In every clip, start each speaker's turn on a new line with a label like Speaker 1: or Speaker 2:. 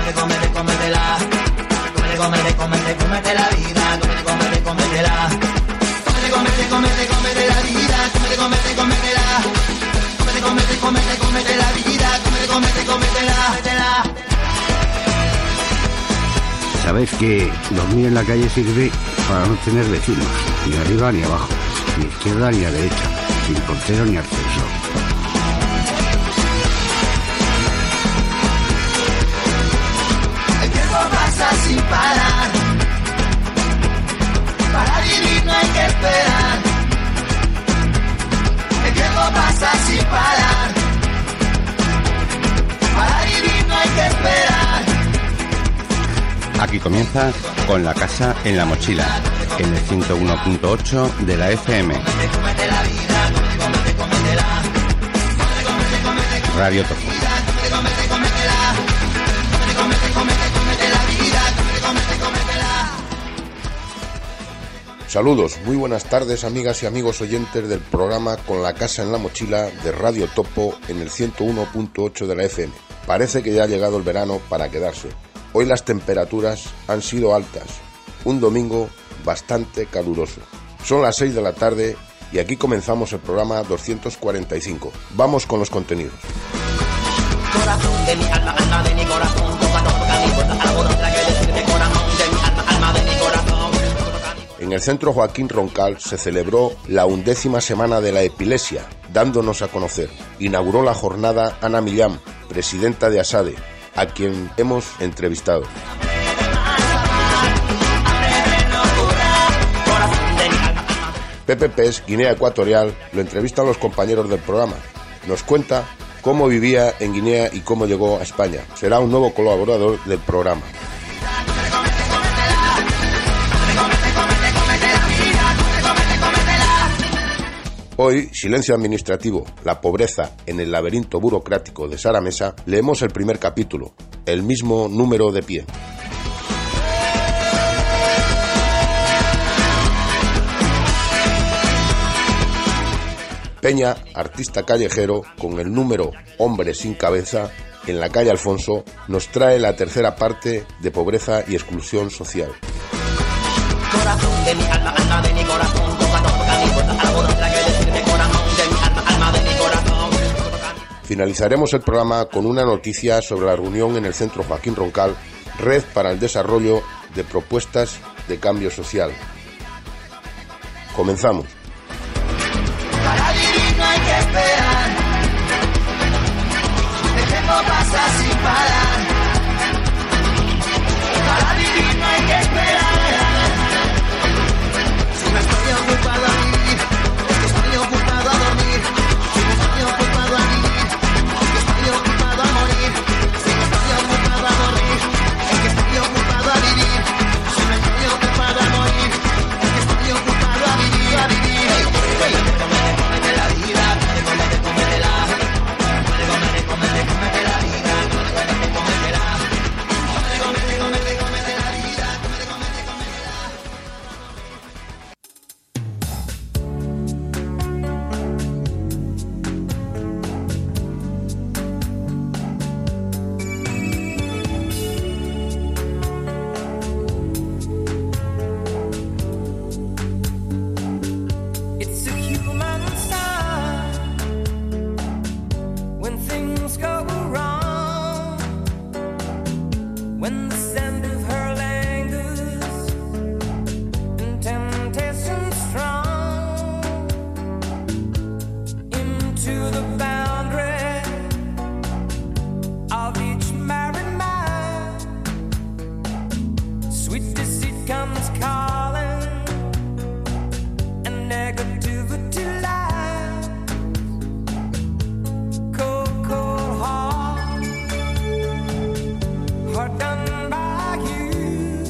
Speaker 1: cómetela. Cómete la vida, cómetela. Cómete la vida, cómetela. Cómete la vida, cómetela.
Speaker 2: Sabéis que dormir en la calle sirve para no tener vecinos, ni arriba ni abajo, ni izquierda ni a derecha, sin portero ni ascensor.
Speaker 1: El tiempo pasa sin parar. Para vivir no hay que esperar. El tiempo pasa sin parar. Para vivir no hay que esperar.
Speaker 3: Aquí comienza Con la Casa en la Mochila, en el 101.8 de la FM. Radio Topo.
Speaker 4: Saludos, muy buenas tardes amigas y amigos oyentes del programa Con la Casa en la Mochila de Radio Topo en el 101.8 de la FM. Parece que ya ha llegado el verano para quedarse. Hoy las temperaturas han sido altas, un domingo bastante caluroso. Son las 6 de la tarde y aquí comenzamos el programa 245. Vamos con los contenidos.
Speaker 1: Corazón de mi alma, alma de mi corazón, toca mi puerta, algo tendrá que decirme, corazón de mi alma, alma de mi corazón.
Speaker 4: En el Centro Joaquín Roncal se celebró la 11ª semana de la epilepsia, dándonos a conocer. Inauguró la jornada Ana Millán, presidenta de ASADE, a quien hemos entrevistado. Pepe Pes, Guinea Ecuatorial, lo entrevistan los compañeros del programa. Nos cuenta cómo vivía en Guinea y cómo llegó a España. Será un nuevo colaborador del programa. Hoy, silencio administrativo, la pobreza en el laberinto burocrático de Sara Mesa, leemos el primer capítulo, el mismo número de pie. Peña, artista callejero, con el número Hombre sin cabeza, en la calle Alfonso, nos trae la tercera parte de pobreza y exclusión social.
Speaker 1: Corazón de mi alma, alma de mi corazón, toca mi puerta, algo tendrá que decirme, corazón de mi alma, alma de mi corazón.
Speaker 4: Finalizaremos el programa con una noticia sobre la reunión en el Centro Joaquín Roncal, Red para el Desarrollo de Propuestas de Cambio Social. Comenzamos.
Speaker 1: Para vivir no hay que esperar. El tiempo pasa sin parar. Para vivir no hay que esperar. Si no estoy ocupado a vivir, es que estoy ocupado a dormir. Si no estoy ocupado a vivir, es que estoy ocupado a morir. Si no estoy ocupado a dormir, es que estoy ocupado a vivir. Si no estoy ocupado a morir, es que estoy ocupado a vivir, a vivir. Cómete la vida, cómetela. Cómete la vida, cómetela. Cómete la vida,
Speaker 5: It's a human sign when things go wrong, when the scent of her lingers and temptation strong into the boundary of each married man. Sweet deceit comes calling and negativity lies. Cold, cold heart done by you.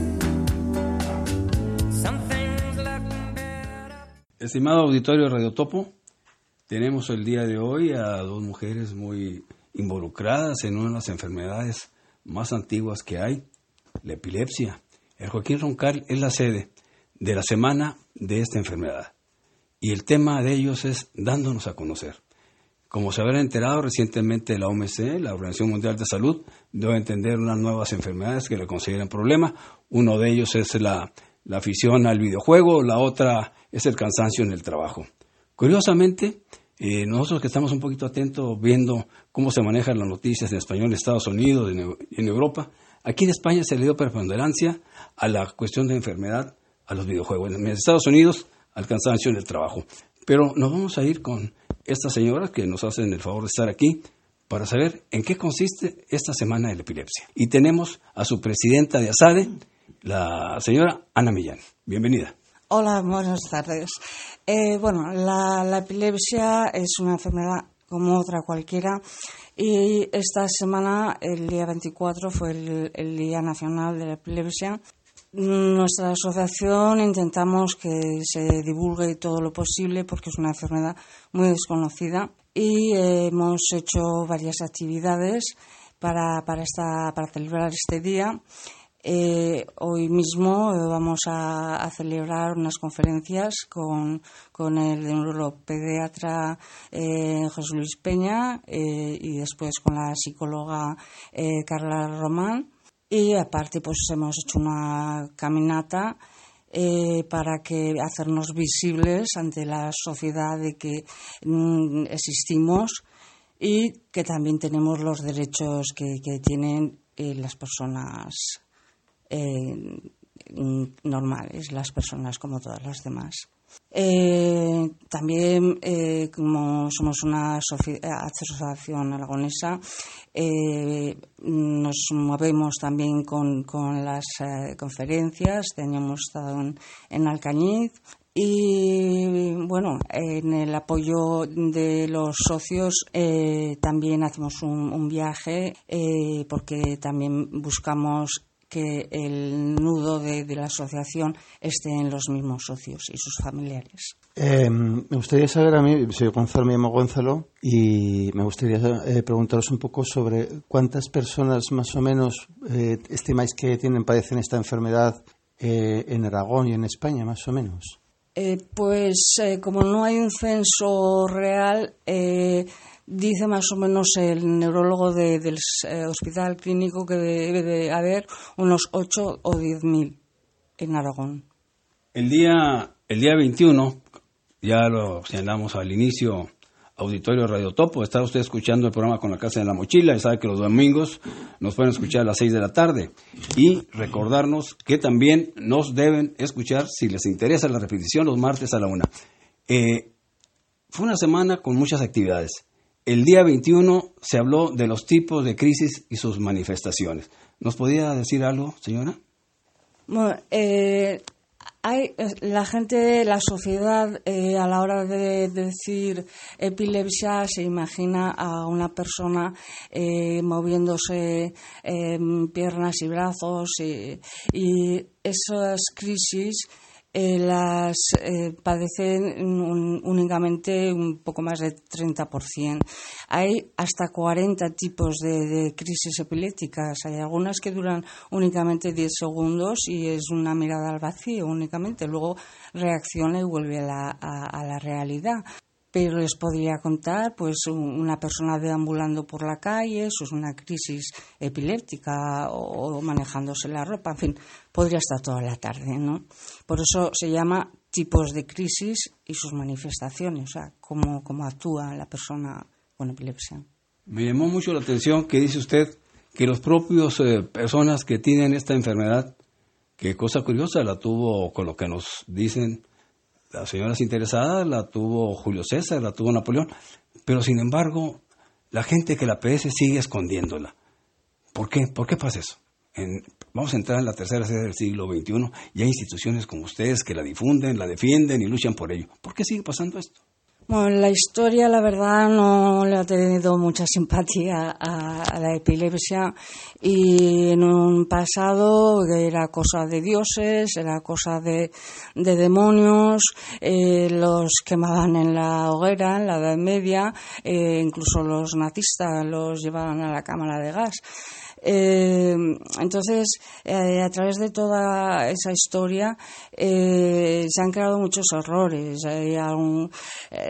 Speaker 5: Some things left better.
Speaker 2: Estimado auditorio de Radio Topo, tenemos el día de hoy a dos mujeres muy involucradas en una de las enfermedades más antiguas que hay, la epilepsia. El Joaquín Roncal es la sede de la semana de esta enfermedad y el tema de ellos es dándonos a conocer. Como se habrá enterado recientemente, la OMC, la Organización Mundial de Salud, debe entender unas nuevas enfermedades que le consideran problema. Uno de ellos es la afición al videojuego, la otra es el cansancio en el trabajo. Curiosamente, nosotros que estamos un poquito atentos viendo cómo se manejan las noticias en español en Estados Unidos y en Europa, aquí en España se le dio preponderancia a la cuestión de enfermedad a los videojuegos. En Estados Unidos, al cansancio en el trabajo. Pero nos vamos a ir con esta señora que nos hacen el favor de estar aquí para saber en qué consiste esta semana de la epilepsia. Y tenemos a su presidenta de ASADE, la señora Ana Millán. Bienvenida.
Speaker 6: Hola, buenas tardes. La epilepsia es una enfermedad como otra cualquiera y esta semana, el día 24, fue el Día Nacional de la Epilepsia. Nuestra asociación intentamos que se divulgue todo lo posible porque es una enfermedad muy desconocida y hemos hecho varias actividades para celebrar este día. Hoy mismo vamos a celebrar unas conferencias con el neuropediatra José Luis Peña y después con la psicóloga Carla Román. Y aparte pues hemos hecho una caminata para hacernos visibles ante la sociedad de que existimos y que también tenemos los derechos que tienen las personas normales, las personas como todas las demás. También, como somos una asociación aragonesa, nos movemos también con las conferencias. Este año hemos estado en Alcañiz. Y bueno, en el apoyo de los socios también hacemos un viaje porque también buscamos que el nudo de la asociación esté en los mismos socios y sus familiares.
Speaker 7: Me gustaría saber, a mí, soy Gonzalo, me llamo Gonzalo, y me gustaría preguntaros un poco sobre cuántas personas más o menos estimáis que padecen esta enfermedad en Aragón y en España, más o menos.
Speaker 6: Como no hay un censo real, dice más o menos el neurólogo del hospital clínico que debe de haber unos 8 o 10.000 en Aragón.
Speaker 2: El día 21, ya lo señalamos al inicio, auditorio Radio Topo, está usted escuchando el programa Con la Casa en la Mochila, y sabe que los domingos nos pueden escuchar a las 6 de la tarde. Y recordarnos que también nos deben escuchar, si les interesa la repetición, los martes a la 1. Fue una semana con muchas actividades. El día 21 se habló de los tipos de crisis y sus manifestaciones. ¿Nos podía decir algo, señora?
Speaker 6: Bueno, la gente, la sociedad, a la hora de decir epilepsia, se imagina a una persona moviéndose piernas y brazos y esas crisis las padecen únicamente un poco más de 30%. Hay hasta 40 tipos de crisis epilépticas. Hay algunas que duran únicamente 10 segundos y es una mirada al vacío únicamente. Luego reacciona y vuelve a la realidad. Pero les podría contar, pues, una persona deambulando por la calle, eso es una crisis epiléptica, o manejándose la ropa, en fin, podría estar toda la tarde, ¿no? Por eso se llama tipos de crisis y sus manifestaciones, o sea, cómo actúa la persona con epilepsia.
Speaker 2: Me llamó mucho la atención que dice usted que los propios personas que tienen esta enfermedad, que cosa curiosa, la tuvo, con lo que nos dicen las señoras interesadas, la tuvo Julio César, la tuvo Napoleón, pero sin embargo, la gente que la padece sigue escondiéndola. ¿Por qué? ¿Por qué pasa eso? Vamos a entrar en la tercera sede del siglo XXI y hay instituciones como ustedes que la difunden, la defienden y luchan por ello. ¿Por qué sigue pasando esto?
Speaker 6: Bueno, la historia, la verdad, no le ha tenido mucha simpatía a la epilepsia, y en un pasado era cosa de dioses, era cosa de demonios, los quemaban en la hoguera, en la Edad Media, incluso los nazistas los llevaban a la cámara de gas. Entonces, a través de toda esa historia se han creado muchos errores. Hay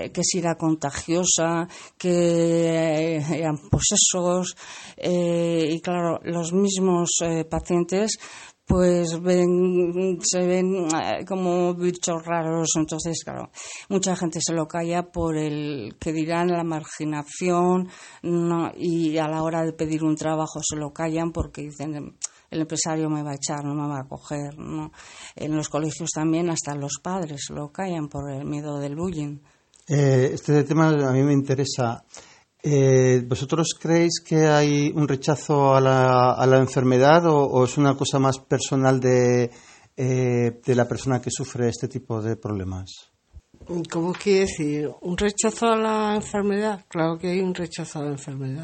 Speaker 6: que si era contagiosa, que eran posesos, y claro, los mismos pacientes pues se ven como bichos raros. Entonces, claro, mucha gente se lo calla por el que dirán, la marginación, ¿no? Y a la hora de pedir un trabajo se lo callan porque dicen, el empresario me va a echar, no me va a coger, ¿no? En los colegios también hasta los padres se lo callan por el miedo del bullying.
Speaker 7: Este tema a mí me interesa. ¿Vosotros creéis que hay un rechazo a la enfermedad o es una cosa más personal de la persona que sufre este tipo de problemas?
Speaker 8: ¿Cómo quiere decir? ¿Un rechazo a la enfermedad? Claro que hay un rechazo a la enfermedad.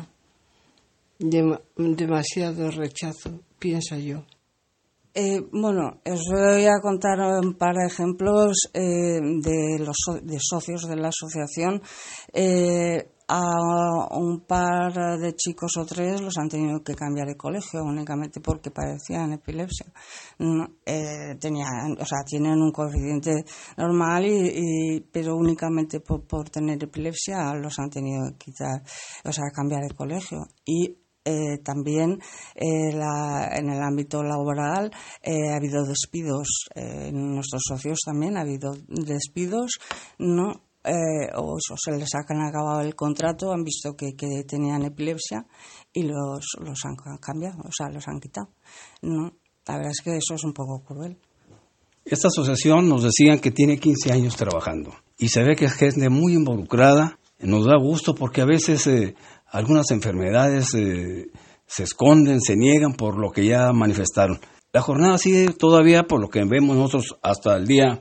Speaker 8: Demasiado rechazo, pienso yo.
Speaker 6: Bueno, os voy a contar un par de ejemplos de socios de la asociación. A un par de chicos o tres los han tenido que cambiar de colegio únicamente porque padecían epilepsia. Tienen un coeficiente normal pero únicamente por tener epilepsia los han tenido que cambiar de colegio. Y también en el ámbito laboral ha habido despidos. En nuestros socios también ha habido despidos, ¿no? O se les ha acabado el contrato, han visto que tenían epilepsia y los han cambiado, los han quitado, ¿no? La verdad es que eso es un poco cruel.
Speaker 2: Esta asociación nos decían que tiene 15 años trabajando y se ve que es gente muy involucrada. Nos da gusto porque a veces algunas enfermedades se esconden, se niegan por lo que ya manifestaron. La jornada sigue todavía, por lo que vemos nosotros, hasta el día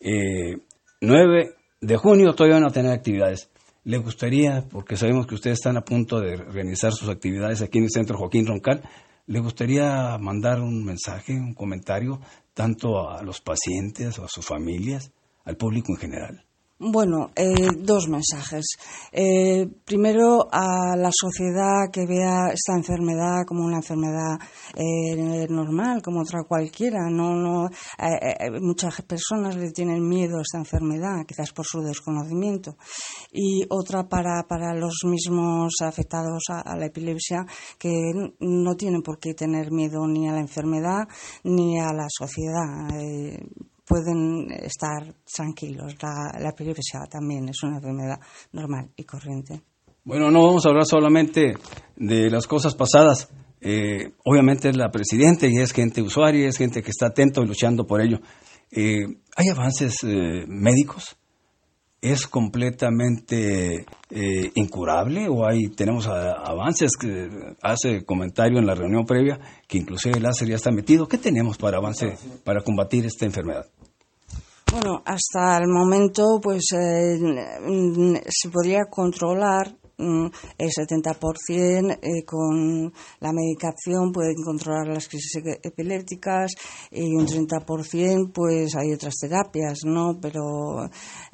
Speaker 2: 9 de junio todavía van a tener actividades. ¿Le gustaría, porque sabemos que ustedes están a punto de realizar sus actividades aquí en el Centro Joaquín Roncal, le gustaría mandar un mensaje, un comentario, tanto a los pacientes o a sus familias, al público en general?
Speaker 6: Bueno, dos mensajes. Primero, a la sociedad que vea esta enfermedad como una enfermedad normal, como otra cualquiera. Muchas personas le tienen miedo a esta enfermedad, quizás por su desconocimiento. Y otra para los mismos afectados a la epilepsia, que no tienen por qué tener miedo ni a la enfermedad ni a la sociedad. Pueden estar tranquilos. La epilepsia también es una enfermedad normal y corriente.
Speaker 2: Bueno, no vamos a hablar solamente de las cosas pasadas. Obviamente es la presidenta y es gente usuaria, es gente que está atento y luchando por ello. ¿Hay avances médicos? ¿Es completamente incurable o tenemos avances? Que hace comentario en la reunión previa que inclusive el láser ya está metido. ¿Qué tenemos para avance para combatir esta enfermedad?
Speaker 6: Bueno, hasta el momento pues se podría controlar el 70% con la medicación, pueden controlar las crisis epilépticas, y un 30% pues hay otras terapias, ¿no? Pero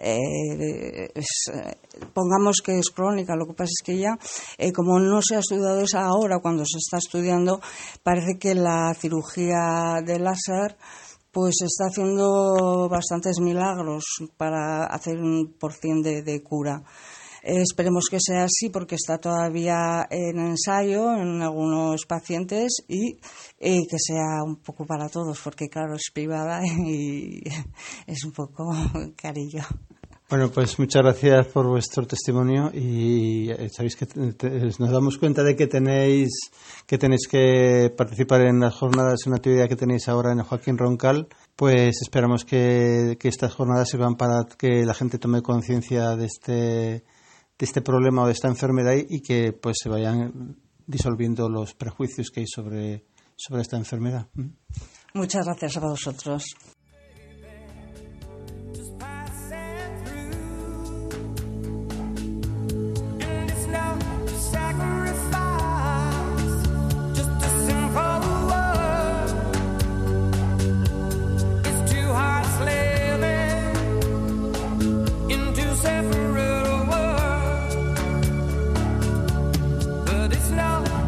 Speaker 6: pongamos que es crónica. Lo que pasa es que ya, como no se ha estudiado eso ahora, cuando se está estudiando, parece que la cirugía de láser pues está haciendo bastantes milagros para hacer un % de cura. Esperemos que sea así porque está todavía en ensayo en algunos pacientes y que sea un poco para todos, porque claro, es privada y es un poco carillo.
Speaker 7: Bueno, pues muchas gracias por vuestro testimonio y sabéis que nos damos cuenta de que tenéis que participar en las jornadas, una actividad que tenéis ahora en el Joaquín Roncal. Pues esperamos que estas jornadas sirvan para que la gente tome conciencia de este problema o de esta enfermedad y que pues se vayan disolviendo los prejuicios que hay sobre esta enfermedad.
Speaker 6: Muchas gracias a vosotros.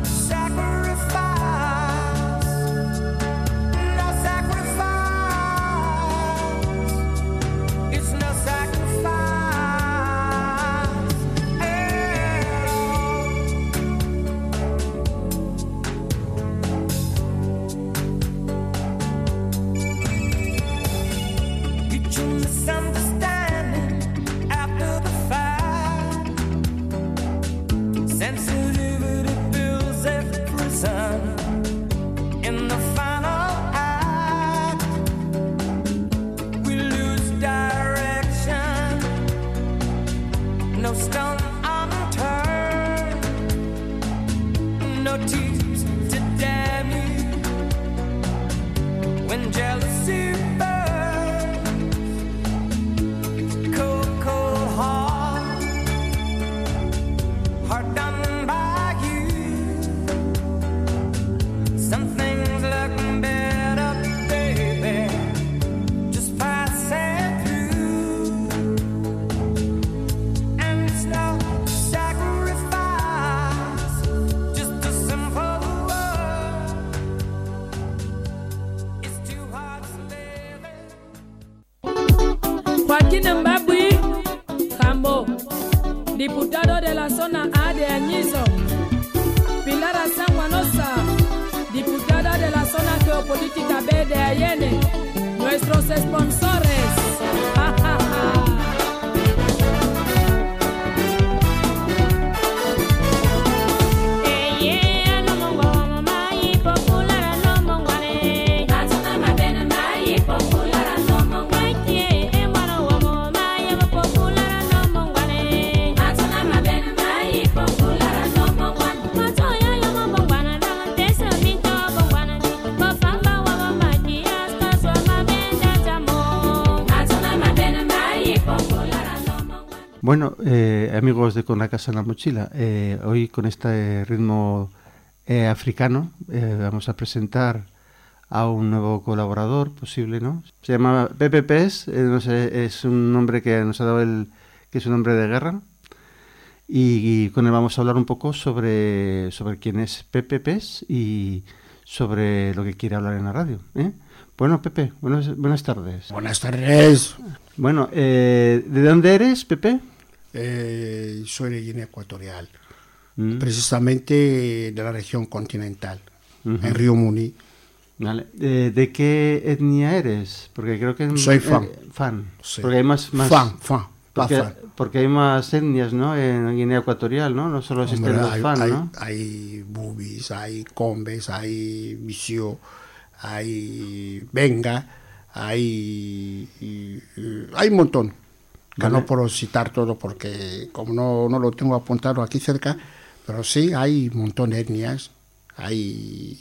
Speaker 5: Sacrifice no tears to damn you. When jealousy burns, cold, cold heart, heart done by you. Some things look better, baby, just pass it through. And it's no sacrifice, just a simple word. It's too hard to live it.
Speaker 9: Joaquín Mbabui Jambo, diputado de la zona A de Añizo. Pilar Asanguanosa, diputada de la zona geopolítica B de Allende. Nuestros sponsores. Ja, ja, ja.
Speaker 7: Bueno, amigos de Con la Casa en la Mochila, hoy con este ritmo africano vamos a presentar a un nuevo colaborador posible, ¿no? Se llama Pepe Pes, no sé, es un nombre que nos ha dado que es un nombre de guerra, y con él vamos a hablar un poco sobre quién es Pepe Pes y sobre lo que quiere hablar en la radio, ¿eh? Bueno, Pepe, buenas tardes.
Speaker 10: Buenas tardes.
Speaker 7: Bueno, ¿de dónde eres, Pepe?
Speaker 10: Soy de Guinea Ecuatorial, precisamente de la región continental, en Río Muni.
Speaker 7: Vale. ¿De qué etnia eres? Porque creo que
Speaker 10: soy fan.
Speaker 7: Sí. Porque hay más
Speaker 10: fan.
Speaker 7: Porque hay más etnias, ¿no? En Guinea Ecuatorial, ¿no? No solo existen los fan, ¿no?
Speaker 10: Hay bubis, hay combes, hay visio, hay benga, hay un montón. Que no puedo citar todo porque como no lo tengo apuntado aquí cerca, pero sí hay un montón de etnias. Hay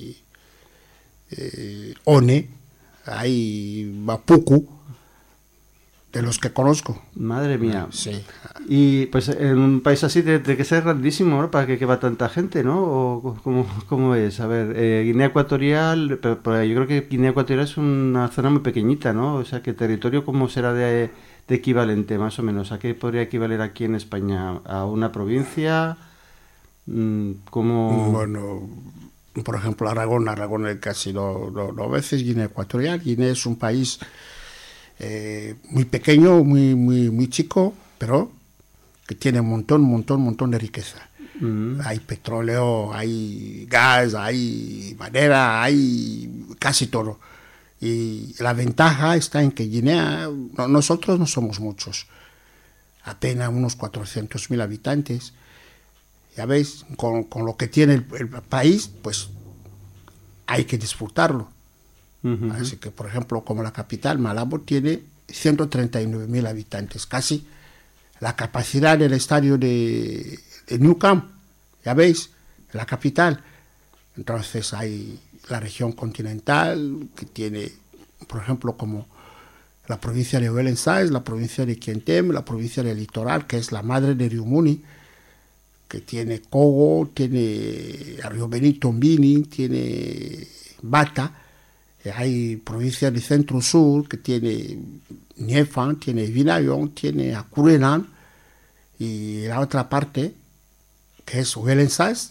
Speaker 10: One, hay Mapuku, de los que conozco.
Speaker 7: Madre mía.
Speaker 10: Sí.
Speaker 7: Y pues en un país así tiene que ser grandísimo, ¿no? Para que va tanta gente, ¿no? ¿O cómo es? A ver, Guinea Ecuatorial, pero yo creo que Guinea Ecuatorial es una zona muy pequeñita, ¿no? O sea, que territorio, ¿cómo será de equivalente, más o menos? ¿A qué podría equivaler aquí en España? ¿A una provincia? ¿Cómo?
Speaker 10: Bueno, por ejemplo, Aragón casi no veces Guinea Ecuatorial. Guinea es un país muy pequeño, muy chico, pero que tiene un montón de riqueza. Hay petróleo, hay gas, hay madera, hay casi todo. Y la ventaja está en que Guinea, nosotros no somos muchos, apenas unos 400.000 habitantes. Ya veis, con lo que tiene el país, pues hay que disfrutarlo. Así que, por ejemplo, como la capital, Malabo, tiene 139.000 habitantes, casi la capacidad del estadio de Nou Camp, ya veis, la capital. Entonces hay la región continental, que tiene, por ejemplo, como la provincia de Ouel Ensais, la provincia de Quientem, la provincia del Litoral, que es la madre de Río Muni, que tiene Cogo, tiene Río Benito, Mbini, tiene Bata. Hay provincia del Centro Sur, que tiene Niefan, tiene Vinayon, tiene Acurenan, y la otra parte, que es Ouel Ensais,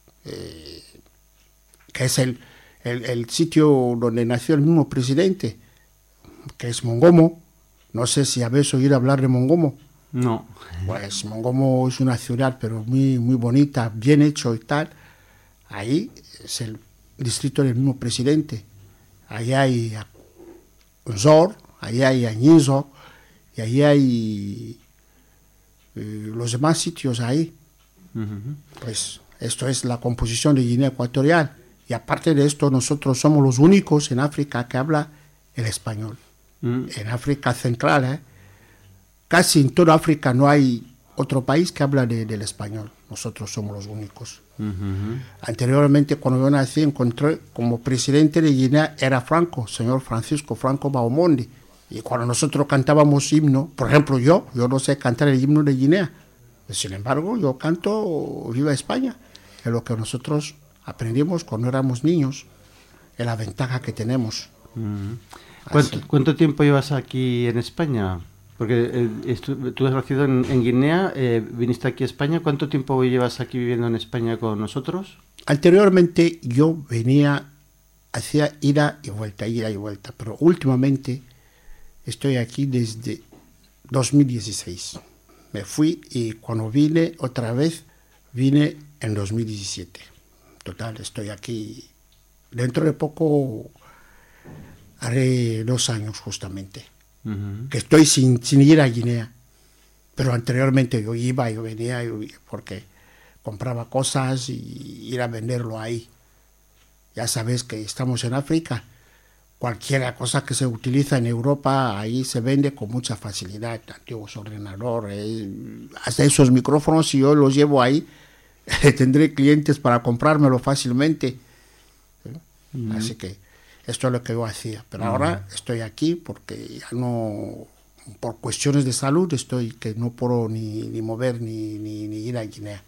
Speaker 10: que es el sitio donde nació el mismo presidente, que es Mongomo. No sé si habéis oído hablar de Mongomo.
Speaker 7: No.
Speaker 10: Pues Mongomo es una ciudad, pero muy bonita, bien hecho y tal. Ahí es el distrito del mismo presidente. Ahí hay Zor, ahí hay Añizo, y ahí hay los demás sitios ahí. Pues esto es la composición de Guinea Ecuatorial. Y aparte de esto, nosotros somos los únicos en África que habla el español. En África Central, casi en toda África no hay otro país que habla del español. Nosotros somos los únicos. Anteriormente, cuando yo nací, encontré como presidente de Guinea era Franco, señor Francisco Franco Baumondi. Y cuando nosotros cantábamos himno, por ejemplo, yo no sé cantar el himno de Guinea. Sin embargo, yo canto Viva España. Es lo que nosotros aprendimos cuando éramos niños. Es la ventaja que tenemos.
Speaker 7: ¿Cuánto tiempo llevas aquí en España? Porque tú has nacido en Guinea, viniste aquí a España. ¿Cuánto tiempo llevas aquí viviendo en España con nosotros?
Speaker 10: Anteriormente yo venía, hacía ida y vuelta, pero últimamente estoy aquí desde 2016. Me fui y cuando vine otra vez, vine en 2017. Total, estoy aquí. Dentro de poco haré 2 años justamente. Que estoy sin ir a Guinea. Pero anteriormente yo venía, porque compraba cosas y ir a venderlo ahí. Ya sabes que estamos en África. Cualquier cosa que se utiliza en Europa, ahí se vende con mucha facilidad. Antiguos ordenadores, hasta esos micrófonos, si yo los llevo ahí, tendré clientes para comprármelo fácilmente. Así que esto es lo que yo hacía. Pero ahora estoy aquí porque ya no, por cuestiones de salud, estoy que no puedo ni mover ni ir a Guinea.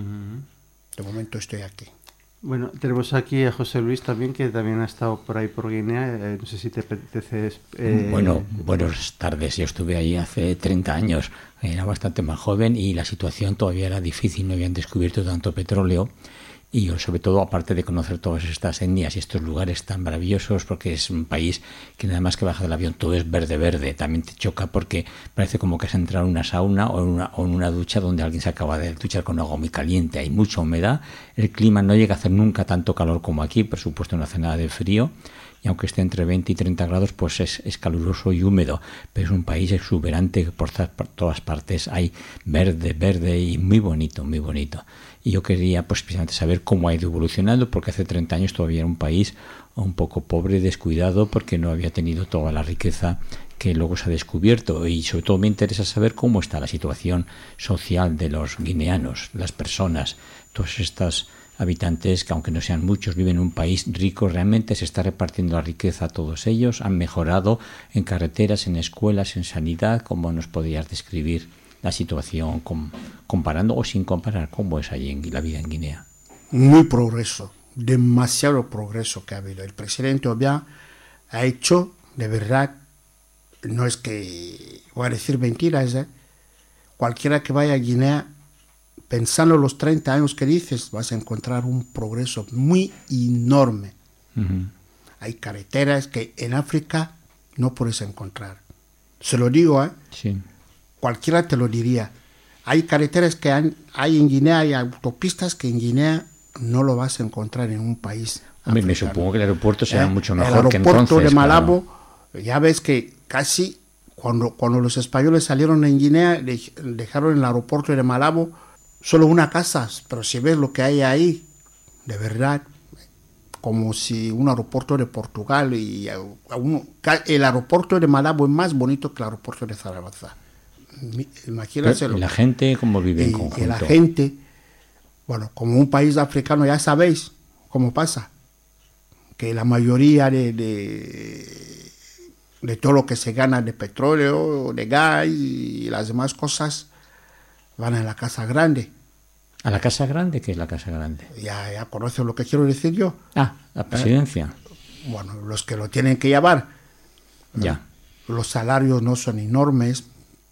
Speaker 10: De momento estoy aquí.
Speaker 7: Bueno, tenemos aquí a José Luis también, que también ha estado por ahí por Guinea. No sé si te apetece...
Speaker 11: Bueno, buenas tardes. Yo estuve ahí hace 30 años. Era bastante más joven y la situación todavía era difícil. No habían descubierto tanto petróleo. Y yo, sobre todo, aparte de conocer todas estas etnias y estos lugares tan maravillosos, porque es un país que nada más que baja del avión todo es verde, también te choca porque parece como que has entrado en una sauna o en una ducha donde alguien se acaba de duchar con agua muy caliente. Hay mucha humedad, el clima no llega a hacer nunca tanto calor como aquí, por supuesto no hace nada de frío, y aunque esté entre 20 y 30 grados, pues es caluroso y húmedo, pero es un país exuberante, por todas partes hay verde y muy bonito, muy bonito. Y yo quería pues precisamente saber cómo ha ido evolucionando, porque hace 30 años todavía era un país un poco pobre, descuidado, porque no había tenido toda la riqueza que luego se ha descubierto. Y sobre todo me interesa saber cómo está la situación social de los guineanos, las personas, todos estos habitantes que, aunque no sean muchos, viven en un país rico. Realmente se está repartiendo la riqueza a todos ellos. Han mejorado en carreteras, en escuelas, en sanidad. ¿Cómo nos podrías describir la situación comparando o sin comparar cómo es allí en la vida en Guinea?
Speaker 10: Muy progreso, demasiado progreso que ha habido. El presidente Obiang ha hecho, de verdad, no es que voy a decir mentiras, cualquiera que vaya a Guinea, pensando los 30 años que dices, vas a encontrar un progreso muy enorme. Hay carreteras que en África no puedes encontrar. Se lo digo,
Speaker 11: Sí.
Speaker 10: Cualquiera te lo diría. Hay carreteras que hay en Guinea, hay autopistas que en Guinea no lo vas a encontrar en un país
Speaker 11: africano. Me supongo que el aeropuerto será mucho mejor que entonces.
Speaker 10: El aeropuerto de Malabo, claro. Ya ves que casi cuando los españoles salieron en Guinea, dejaron en el aeropuerto de Malabo solo una casa, pero si ves lo que hay ahí, de verdad, como si un aeropuerto de Portugal, y el aeropuerto de Malabo es más bonito que el aeropuerto de Zaragoza. Imagínenselo.
Speaker 11: ¿Y la gente cómo vive en conjunto?
Speaker 10: Y la gente, bueno, como un país africano, ya sabéis cómo pasa, que la mayoría de todo lo que se gana de petróleo, de gas y las demás cosas van a la Casa Grande.
Speaker 11: ¿A la Casa Grande? ¿Qué es la Casa Grande?
Speaker 10: Ya conocen lo que quiero decir yo.
Speaker 11: La presidencia.
Speaker 10: Bueno, los que lo tienen que llevar.
Speaker 11: Ya.
Speaker 10: Los salarios no son enormes,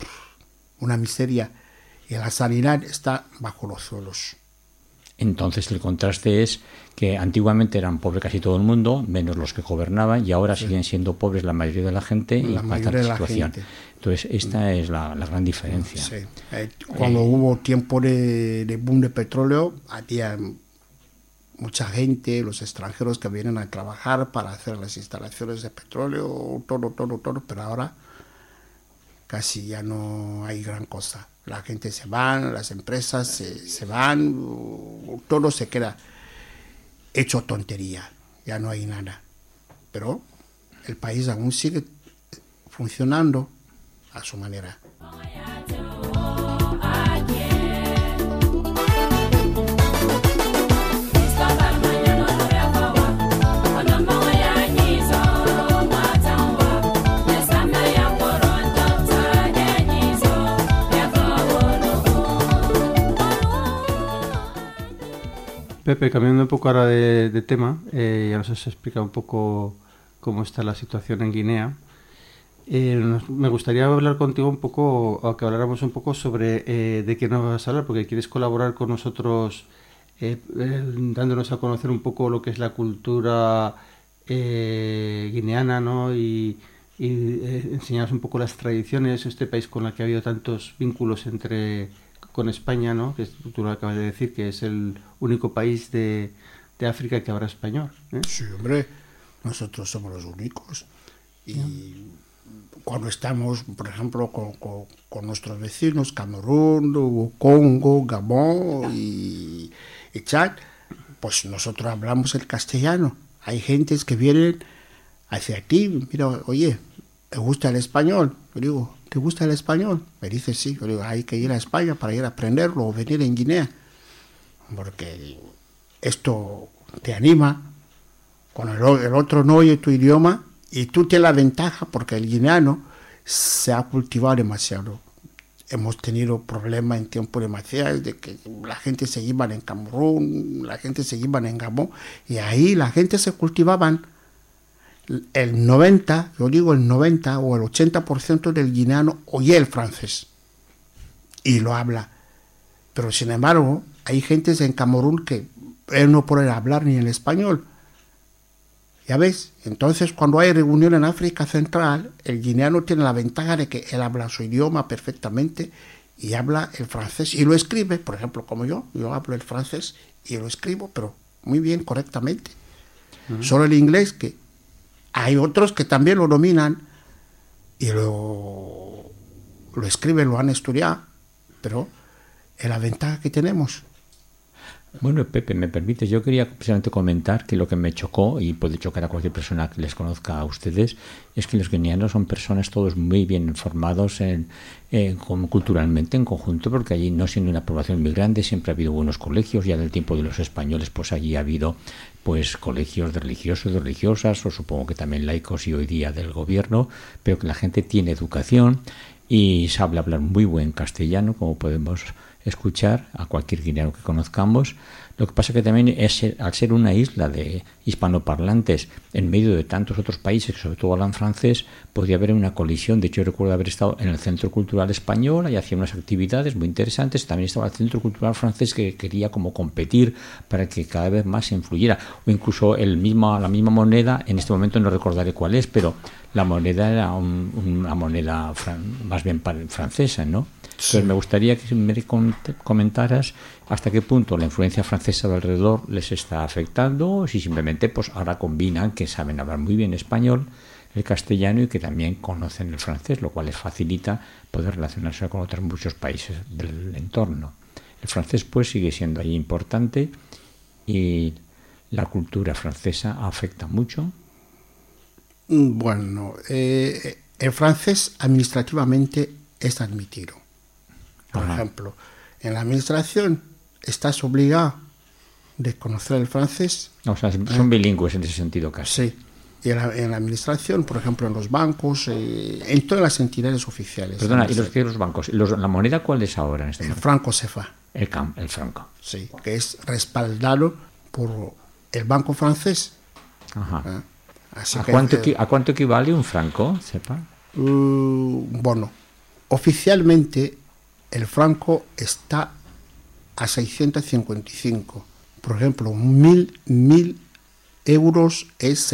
Speaker 10: una miseria, y la sanidad está bajo los suelos.
Speaker 11: Entonces el contraste es que antiguamente eran pobres casi todo el mundo, menos los que gobernaban, y ahora siguen siendo pobres la mayoría de la gente y bastante situación. Entonces esta es la gran diferencia.
Speaker 10: Sí. Cuando hubo tiempo de boom de petróleo, había mucha gente, los extranjeros que vienen a trabajar para hacer las instalaciones de petróleo, todo, pero ahora casi ya no hay gran cosa. La gente se va, las empresas se van, todo se queda hecho tontería, ya no hay nada. Pero el país aún sigue funcionando a su manera.
Speaker 7: Pepe, cambiando un poco ahora de tema, ya nos has explicado un poco cómo está la situación en Guinea. Me gustaría hablar contigo un poco, o que habláramos un poco sobre de qué nos vas a hablar, porque quieres colaborar con nosotros dándonos a conocer un poco lo que es la cultura guineana, ¿no? Y enseñarnos un poco las tradiciones, este país con el que ha habido tantos vínculos con España, ¿no? Que tú lo acabas de decir, que es el único país de África que habla español.
Speaker 10: Sí, hombre, nosotros somos los únicos. Y cuando estamos, por ejemplo, con nuestros vecinos, Camerún, Congo, Gabón y Chad, pues nosotros hablamos el castellano. Hay gentes que vienen hacia ti, mira, oye, ¿te gusta el español? Yo digo, ¿te gusta el español? Me dice sí. Yo digo, hay que ir a España para ir a aprenderlo o venir en Guinea, porque esto te anima. Cuando el otro no oye tu idioma, y tú tienes la ventaja porque el guineano se ha cultivado demasiado. Hemos tenido problemas en tiempo de Macías de que la gente se iba en Camerún, la gente se iba en Gabón, y ahí la gente se cultivaban. El 90, yo digo el 90 o el 80% del guineano oye el francés y lo habla. Pero sin embargo, hay gentes en Camerún que él no puede hablar ni el español. ¿Ya ves? Entonces, cuando hay reunión en África Central, el guineano tiene la ventaja de que él habla su idioma perfectamente y habla el francés y lo escribe, por ejemplo, como yo hablo el francés y lo escribo, pero muy bien, correctamente. Solo el inglés, que hay otros que también lo dominan y lo escriben, lo han estudiado, pero es la ventaja que tenemos.
Speaker 11: Bueno, Pepe, me permite, yo quería precisamente comentar que lo que me chocó, y puede chocar a cualquier persona que les conozca a ustedes, es que los guineanos son personas todos muy bien formados culturalmente en conjunto, porque allí, no siendo una población muy grande, siempre ha habido buenos colegios. Ya del tiempo de los españoles, pues allí ha habido pues colegios de religiosos, de religiosas, o supongo que también laicos y hoy día del gobierno, pero que la gente tiene educación y sabe hablar muy buen castellano, como podemos escuchar a cualquier guineano que conozcamos. Lo que pasa que también es, al ser una isla de hispanoparlantes en medio de tantos otros países que sobre todo hablan francés, podría haber una colisión. De hecho, yo recuerdo haber estado en el Centro Cultural Español y hacía unas actividades muy interesantes. También estaba el Centro Cultural Francés, que quería como competir para que cada vez más se influyera, o incluso la misma moneda. En este momento no recordaré cuál es, pero la moneda era una moneda más bien francesa, ¿no? Entonces me gustaría que me comentaras hasta qué punto la influencia francesa de alrededor les está afectando, o si simplemente pues ahora combinan que saben hablar muy bien español, el castellano, y que también conocen el francés, lo cual les facilita poder relacionarse con otros muchos países del entorno. El francés pues sigue siendo ahí importante, y la cultura francesa afecta mucho.
Speaker 10: Bueno, el francés administrativamente es admitido. Por ejemplo, en la administración estás obligado de conocer el francés.
Speaker 11: O sea, son bilingües en ese sentido casi.
Speaker 10: Sí. Y en la administración, por ejemplo, en los bancos, en todas las entidades oficiales.
Speaker 11: Perdona, ¿y los bancos? ¿La moneda cuál es ahora en este momento?
Speaker 10: El franco CFA.
Speaker 11: El franco.
Speaker 10: Sí, que es respaldado por el banco francés.
Speaker 11: Ajá. Así ¿A cuánto equivale un franco, sepa?
Speaker 10: Bueno, oficialmente el franco está a 655. Por ejemplo, 1.000 euros es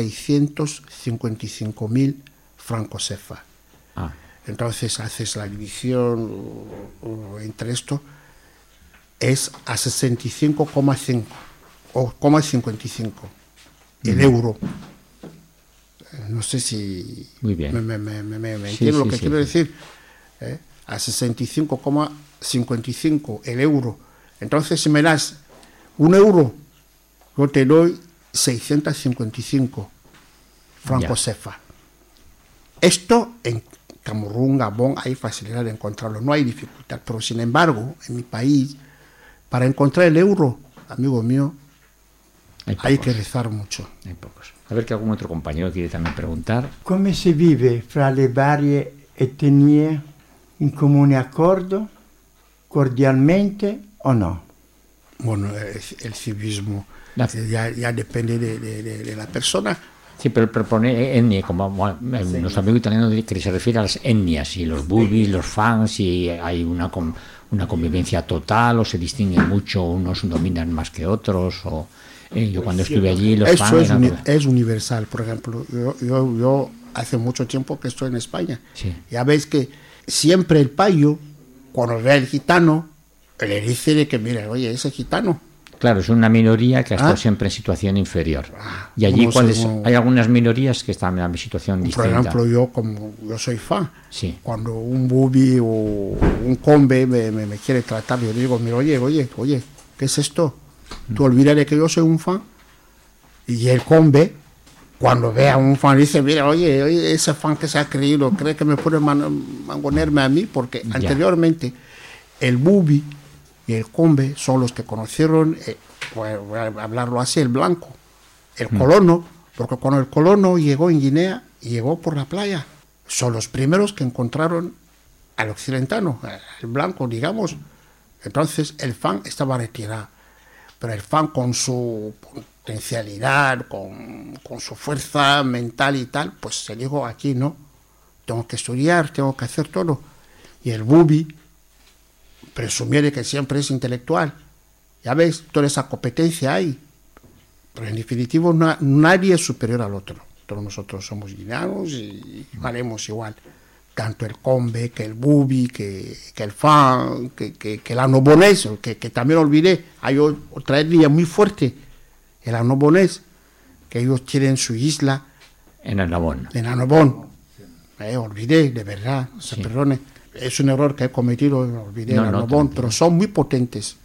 Speaker 10: 655.000 francos CFA. Entonces haces la división entre esto, es a 65,5 o 0,55 el euro. No sé si
Speaker 11: muy bien.
Speaker 10: me entiendo lo que quiero decir. A 65,55 el euro. Entonces, si me das un euro, yo te doy 655 francos CFA. Esto en Camerún, Gabón, hay facilidad de encontrarlo, no hay dificultad. Pero sin embargo, en mi país, para encontrar el euro, amigo mío, hay que rezar mucho.
Speaker 11: Hay pocos. A ver, que algún otro compañero quiere también preguntar.
Speaker 12: Come si vive fra le varie etnie in comune accordo, cordialmente o no?
Speaker 10: Bueno, el civismo ya depende de la persona.
Speaker 11: Sí, pero pone etnia, como nuestro amigo italiano que se refiere a las etnias, y los bubis, los fans, y hay una convivencia total, o se distinguen mucho, unos dominan más que otros, o yo cuando estuve allí, los
Speaker 10: eso
Speaker 11: fans...
Speaker 10: es universal. Por ejemplo, yo hace mucho tiempo que estoy en España.
Speaker 11: Sí.
Speaker 10: Ya ves que siempre el payo, cuando ve al gitano, le dice de que, mira, oye, ese gitano.
Speaker 11: Claro, es una minoría que ha estado siempre en situación inferior. Y allí, hay algunas minorías que están en una situación distinta.
Speaker 10: Por ejemplo, yo soy fan.
Speaker 11: Sí.
Speaker 10: Cuando un bubi o un combe me quiere tratar, yo digo, mira, oye, ¿qué es esto? Tú olvidas de que yo soy un fan. Y el combe, cuando ve a un fan, dice, mira, oye, ese fan que se ha creído, cree que me puede mangonerme a mí, porque anteriormente el bubi y el combe son los que conocieron, voy a hablarlo así, el blanco, el colono, porque cuando el colono llegó en Guinea, llegó por la playa. Son los primeros que encontraron al occidentano, el blanco, digamos. Entonces el fan estaba retirado, pero el fan con su potencialidad, con su fuerza mental y tal, pues se dijo, aquí no, tengo que estudiar, tengo que hacer todo. Y el bubi presumiere que siempre es intelectual. Ya ves, toda esa competencia hay. Pero en definitivo nadie es superior al otro. Todos nosotros somos guineanos y valemos igual. Tanto el combe, que el bubi, que el fan, que el anobonés, que también olvidé. Hay otra etnia muy fuerte, el anobonés, que ellos tienen su isla.
Speaker 11: En Annobón.
Speaker 10: En Annobón. Olvidé, de verdad, se perdone. Es un error que he cometido, olvidé el Annobón, pero son muy potentes.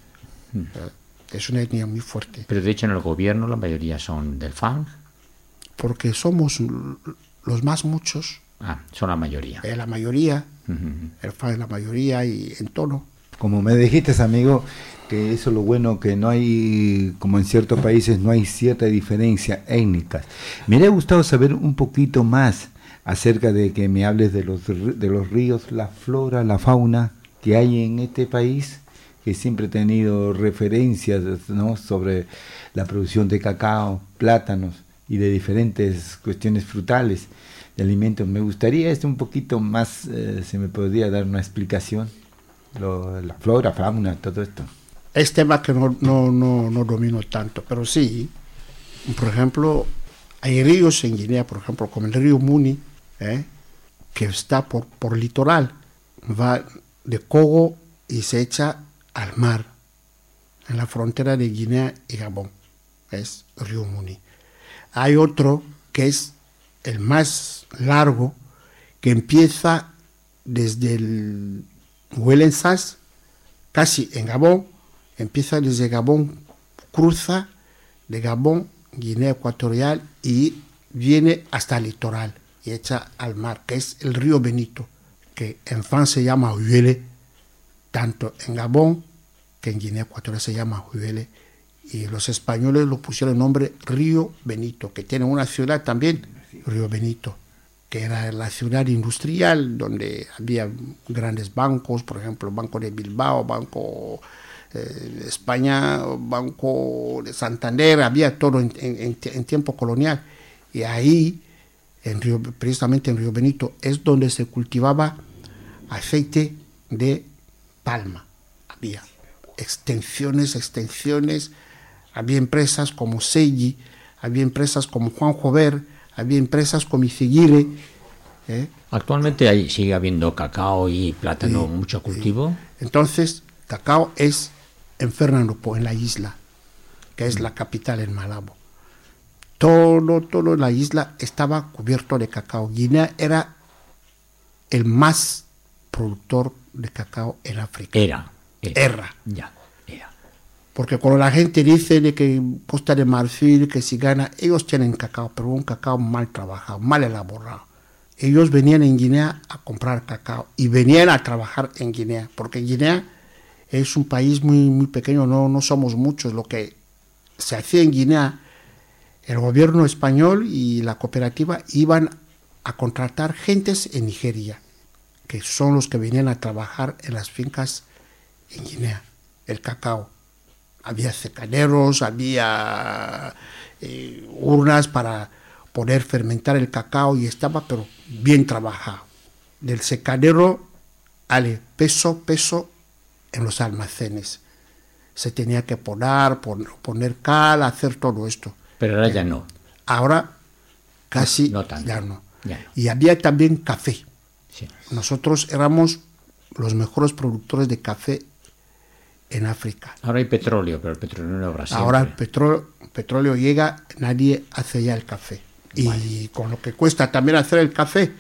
Speaker 10: Es una etnia muy fuerte.
Speaker 11: Pero de hecho en el gobierno la mayoría son del FAN.
Speaker 10: Porque somos los más muchos.
Speaker 11: Son la mayoría.
Speaker 10: La mayoría, el FAN es la mayoría y en tono.
Speaker 13: Como me dijiste, amigo, que eso es lo bueno, que no hay, como en ciertos países, no hay cierta diferencia étnica. Me hubiera gustado saber un poquito más acerca de que me hables de los ríos, la flora, la fauna que hay en este país, que siempre he tenido referencias, ¿no?, sobre la producción de cacao, plátanos y de diferentes cuestiones frutales, de alimentos. Me gustaría un poquito más, si me podría dar una explicación, la flora, fauna, todo esto.
Speaker 10: Es tema que no domino tanto, pero sí, por ejemplo, hay ríos en Guinea, por ejemplo, como el río Muni, que está por litoral, va de Cogo y se echa al mar, en la frontera de Guinea y Gabón, es el río Muni. Hay otro que es el más largo, que empieza desde el Huelensas, casi en Gabón, empieza desde Gabón, cruza de Gabón, Guinea Ecuatorial y viene hasta el litoral y echa al mar, que es el río Benito, que en Francia se llama Huele, tanto en Gabón que en Guinea Ecuatorial se llama Huele, y los españoles lo pusieron el nombre Río Benito, que tiene una ciudad también, Río Benito, que era la ciudad industrial donde había grandes bancos, por ejemplo, Banco de Bilbao, Banco de España, Banco de Santander, había todo en tiempo colonial. Y ahí, precisamente en Río Benito, es donde se cultivaba aceite de palma. Había extensiones, había empresas como Selli, había empresas como Juan Jover, había empresas como Iseguirre.
Speaker 11: Actualmente ahí sigue habiendo cacao y plátano, mucho cultivo.
Speaker 10: Entonces, cacao es en Fernando Po, en la isla, que es la capital, en Malabo. Todo la isla estaba cubierto de cacao. Guinea era el más productor de cacao en África.
Speaker 11: Era.
Speaker 10: Ya. Porque cuando la gente dice de que Costa de Marfil, que si gana, ellos tienen cacao, pero un cacao mal trabajado, mal elaborado. Ellos venían en Guinea a comprar cacao y venían a trabajar en Guinea, porque Guinea es un país muy, muy pequeño, no somos muchos. Lo que se hacía en Guinea, el gobierno español y la cooperativa iban a contratar gentes en Nigeria, que son los que venían a trabajar en las fincas en Guinea, el cacao. había secaderos, había urnas para poder fermentar el cacao y estaba pero bien trabajado. Del secadero al peso en los almacenes. Se tenía que poner cal, hacer todo esto.
Speaker 11: Pero ahora ya no.
Speaker 10: Ahora casi
Speaker 11: no tanto.
Speaker 10: Ya no.
Speaker 11: Ya no.
Speaker 10: Y había también café.
Speaker 11: Sí.
Speaker 10: Nosotros éramos los mejores productores de café en África.
Speaker 11: Ahora hay petróleo, pero el petróleo no habrá siempre.
Speaker 10: Ahora el petróleo llega, nadie hace ya el café.
Speaker 11: Vale.
Speaker 10: Y con lo que cuesta también hacer el café,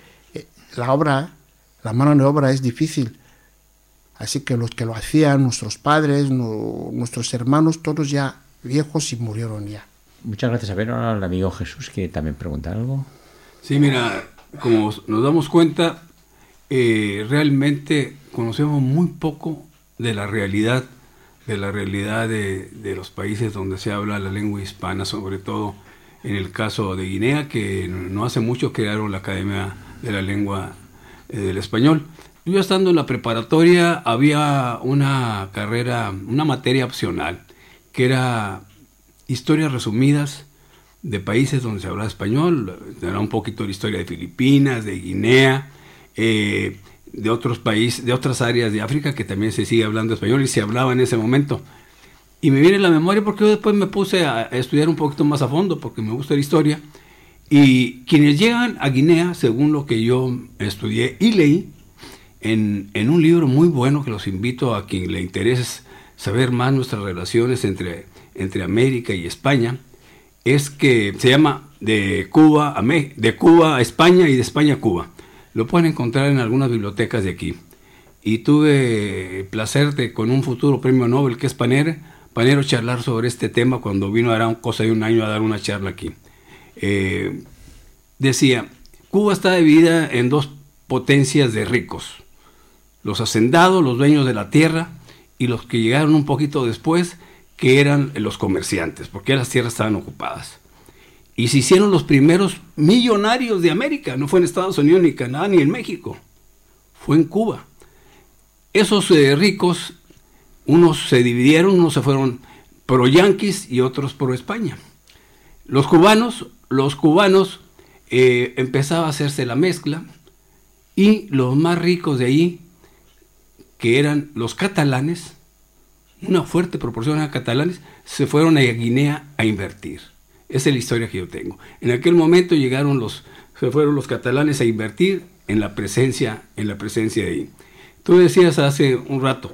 Speaker 10: la mano de obra es difícil. Así que los que lo hacían, nuestros padres, nuestros hermanos, todos ya viejos y murieron ya.
Speaker 11: Muchas gracias. A ver, ahora el amigo Jesús quiere también preguntar algo.
Speaker 2: Sí, mira, como nos damos cuenta, realmente conocemos muy poco de la realidad de los países donde se habla la lengua hispana, sobre todo en el caso de Guinea, que no hace mucho crearon la Academia de la Lengua del Español. Yo estando en la preparatoria había una materia opcional, que era historias resumidas de países donde se hablaba español. Era un poquito de historia de Filipinas, de Guinea, de otros países, de otras áreas de África que también se sigue hablando español y se hablaba en ese momento. Y me viene a la memoria porque yo después me puse a estudiar un poquito más a fondo porque me gusta la historia. Y quienes llegan a Guinea, según lo que yo estudié y leí, en un libro muy bueno que los invito a quien le interese saber más nuestras relaciones entre América y España, es que se llama de Cuba a España y de España a Cuba. Lo pueden encontrar en algunas bibliotecas de aquí. Y tuve el placer de, con un futuro premio Nobel que es Panero, charlar sobre este tema cuando vino hará cosa de un año a dar una charla aquí. Decía, Cuba está dividida en dos potencias de ricos. Los hacendados, los dueños de la tierra, y los que llegaron un poquito después, que eran los comerciantes, porque las tierras estaban ocupadas. Y se hicieron los primeros millonarios de América, no fue en Estados Unidos, ni Canadá, ni en México, fue en Cuba. Esos ricos, unos se dividieron, unos se fueron pro yanquis y otros pro España. Los cubanos empezaba a hacerse la mezcla, y los más ricos de ahí, que eran los catalanes, una fuerte proporción de catalanes, se fueron a Guinea a invertir. Esa es la historia que yo tengo. En aquel momento se fueron los catalanes a invertir en la presencia de ahí. Tú decías hace un rato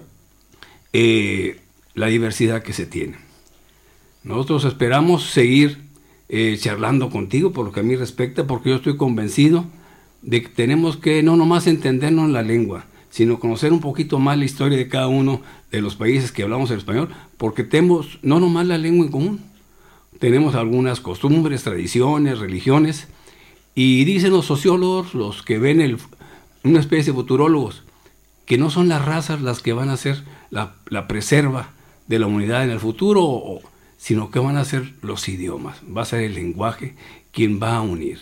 Speaker 2: la diversidad que se tiene. Nosotros esperamos seguir charlando contigo por lo que a mí respecta, porque yo estoy convencido de que tenemos que no nomás entendernos la lengua, sino conocer un poquito más la historia de cada uno de los países que hablamos el español, porque tenemos no nomás la lengua en común, tenemos algunas costumbres, tradiciones, religiones, y dicen los sociólogos, los que ven una especie de futurólogos, que no son las razas las que van a ser la preserva de la humanidad en el futuro, sino que van a ser los idiomas, va a ser el lenguaje quien va a unir.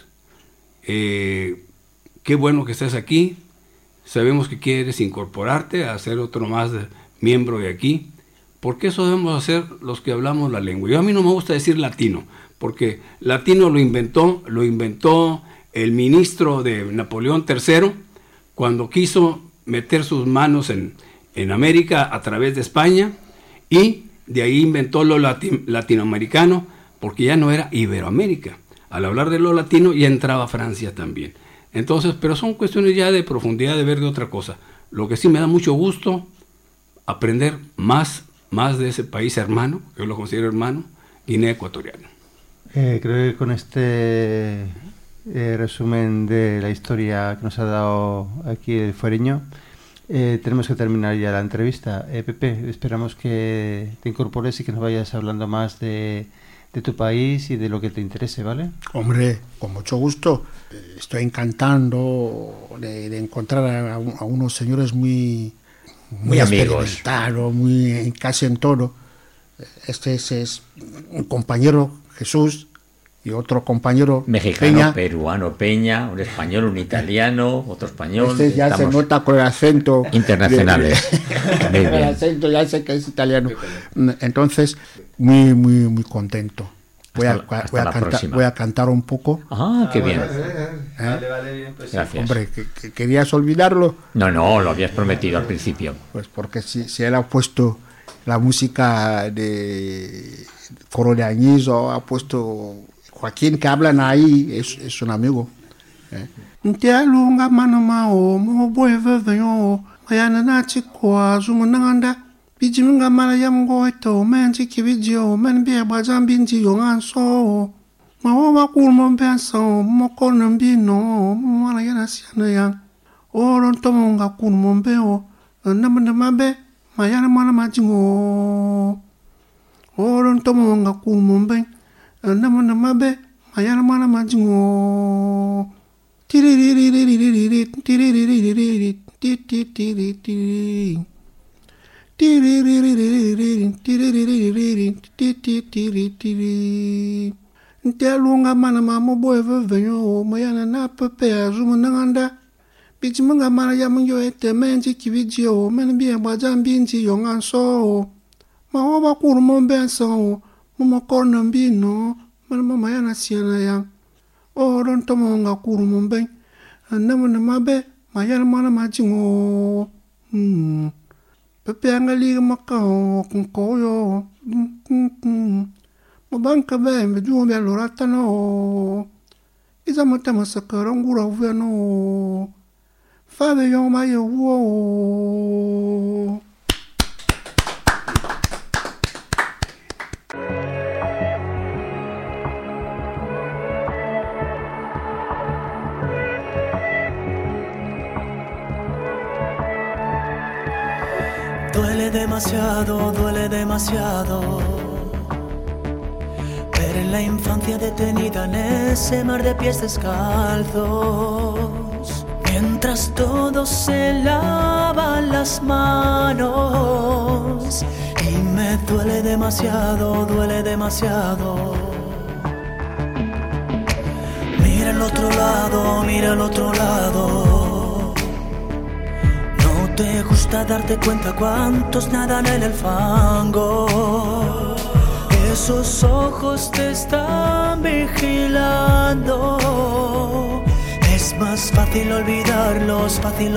Speaker 2: Qué bueno que estés aquí. Sabemos que quieres incorporarte a ser otro más miembro de aquí, porque eso debemos hacer los que hablamos la lengua. Yo a mí no me gusta decir latino, porque latino lo inventó el ministro de Napoleón III cuando quiso meter sus manos en América a través de España, y de ahí inventó lo latinoamericano, porque ya no era Iberoamérica. Al hablar de lo latino ya entraba Francia también. Entonces, pero son cuestiones ya de profundidad, de ver de otra cosa. Lo que sí me da mucho gusto aprender más de ese país hermano, que yo lo considero hermano, Guinea Ecuatoriana.
Speaker 7: Creo que con este resumen de la historia que nos ha dado aquí el fuereño, tenemos que terminar ya la entrevista. Pepe, esperamos que te incorpores y que nos vayas hablando más de tu país y de lo que te interese, ¿vale?
Speaker 10: Hombre, con mucho gusto. Estoy encantando de encontrar a unos señores muy experimentados, casi en todo. Este es un compañero, Jesús, y otro compañero
Speaker 11: Mexicano,
Speaker 10: Peña.
Speaker 11: peruano, Peña, un español, un italiano, otro español.
Speaker 10: Este ya se
Speaker 11: Estamos
Speaker 10: nota con el acento.
Speaker 11: internacionales. Muy
Speaker 10: El
Speaker 11: bien.
Speaker 10: acento ya sé que es italiano. Entonces, muy, muy, muy contento.
Speaker 11: Hasta la próxima.
Speaker 10: Voy a cantar un poco.
Speaker 11: Ah, qué bien.
Speaker 7: Vale, bien, pues sí.
Speaker 11: Gracias.
Speaker 10: Hombre, que querías olvidarlo.
Speaker 11: No, lo habías prometido al principio.
Speaker 10: Pues porque si él ha puesto la música de Coro de Añizo, ha puesto Joaquín, que hablan ahí, es un amigo. Ntialunga manama o mo boeve veyo mayana na chikwa zumunanga bijimunga mala yamgo to men chikibijio men bia bazam binji yongan so mawo makul mo benso mo konon bino mala yana siana yang oron tomonga kun mo beo namanda mabe mayana mala majingo oron tomonga kun mo ben namanda mabe mayana mala majingo Ntelunga mana mamo boeve venyo mayana na pepe azumu nanganda bijimunga mana yamunyo ete menji kibijio men bia bazam binji yongan so mawa kuru mombenso momo korno mbino mana mayana siana yang oron tomonga kuru momben namana mabe mayana mana majingo pepe angali makao kunkoyo mabanka be mbejuo be loratano izamata masakara ngura uveno fabe yoma yewo.
Speaker 14: Duele demasiado ver en la infancia detenida en ese mar de pies descalzos, mientras todos se lavan las manos, y me duele demasiado. Mira al otro lado. ¿Te gusta darte cuenta cuántos nadan en el fango? Esos ojos te están vigilando. Es más fácil olvidarlos.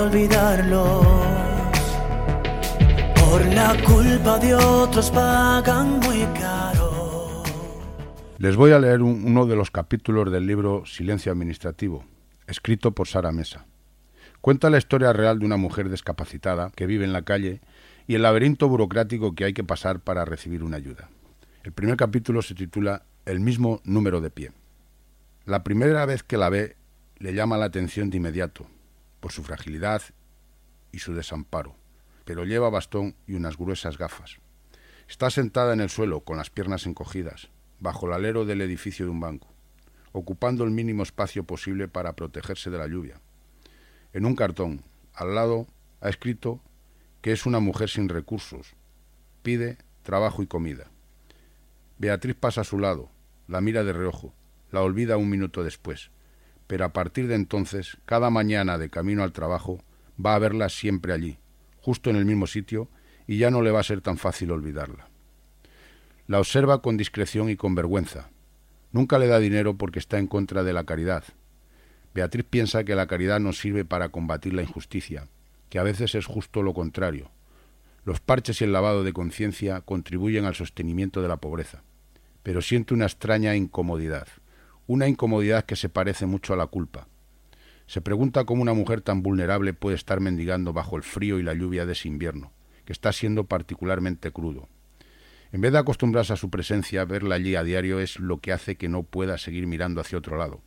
Speaker 14: Por la culpa de otros pagan muy caro.
Speaker 4: Les voy a leer uno de los capítulos del libro Silencio Administrativo, escrito por Sara Mesa. Cuenta la historia real de una mujer discapacitada que vive en la calle y el laberinto burocrático que hay que pasar para recibir una ayuda. El primer capítulo se titula El mismo número de pie. La primera vez que la ve le llama la atención de inmediato, por su fragilidad y su desamparo, pero lleva bastón y unas gruesas gafas. Está sentada en el suelo con las piernas encogidas, bajo el alero del edificio de un banco, ocupando el mínimo espacio posible para protegerse de la lluvia. En un cartón, al lado, ha escrito que es una mujer sin recursos. Pide trabajo y comida. Beatriz pasa a su lado, la mira de reojo, la olvida un minuto después, pero a partir de entonces, cada mañana de camino al trabajo, va a verla siempre allí, justo en el mismo sitio, y ya no le va a ser tan fácil olvidarla. La observa con discreción y con vergüenza. Nunca le da dinero porque está en contra de la caridad. Beatriz piensa que la caridad no sirve para combatir la injusticia, que a veces es justo lo contrario. Los parches y el lavado de conciencia contribuyen al sostenimiento de la pobreza, pero siente una extraña incomodidad, una incomodidad que se parece mucho a la culpa. Se pregunta cómo una mujer tan vulnerable puede estar mendigando bajo el frío y la lluvia de ese invierno, que está siendo particularmente crudo. En vez de acostumbrarse a su presencia, verla allí a diario es lo que hace que no pueda seguir mirando hacia otro lado.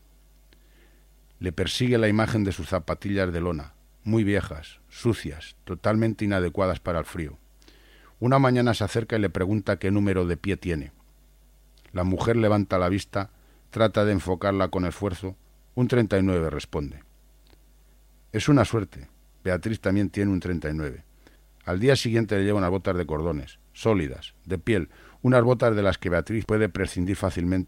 Speaker 4: Le persigue la imagen de sus zapatillas de lona, muy viejas, sucias, totalmente inadecuadas para el frío. Una mañana se acerca y le pregunta qué número de pie tiene. La mujer levanta la vista, trata de enfocarla con esfuerzo. Un 39, responde. Es una suerte. Beatriz también tiene un 39. Al día siguiente le lleva unas botas de cordones, sólidas, de piel, unas botas de las que Beatriz puede prescindir fácilmente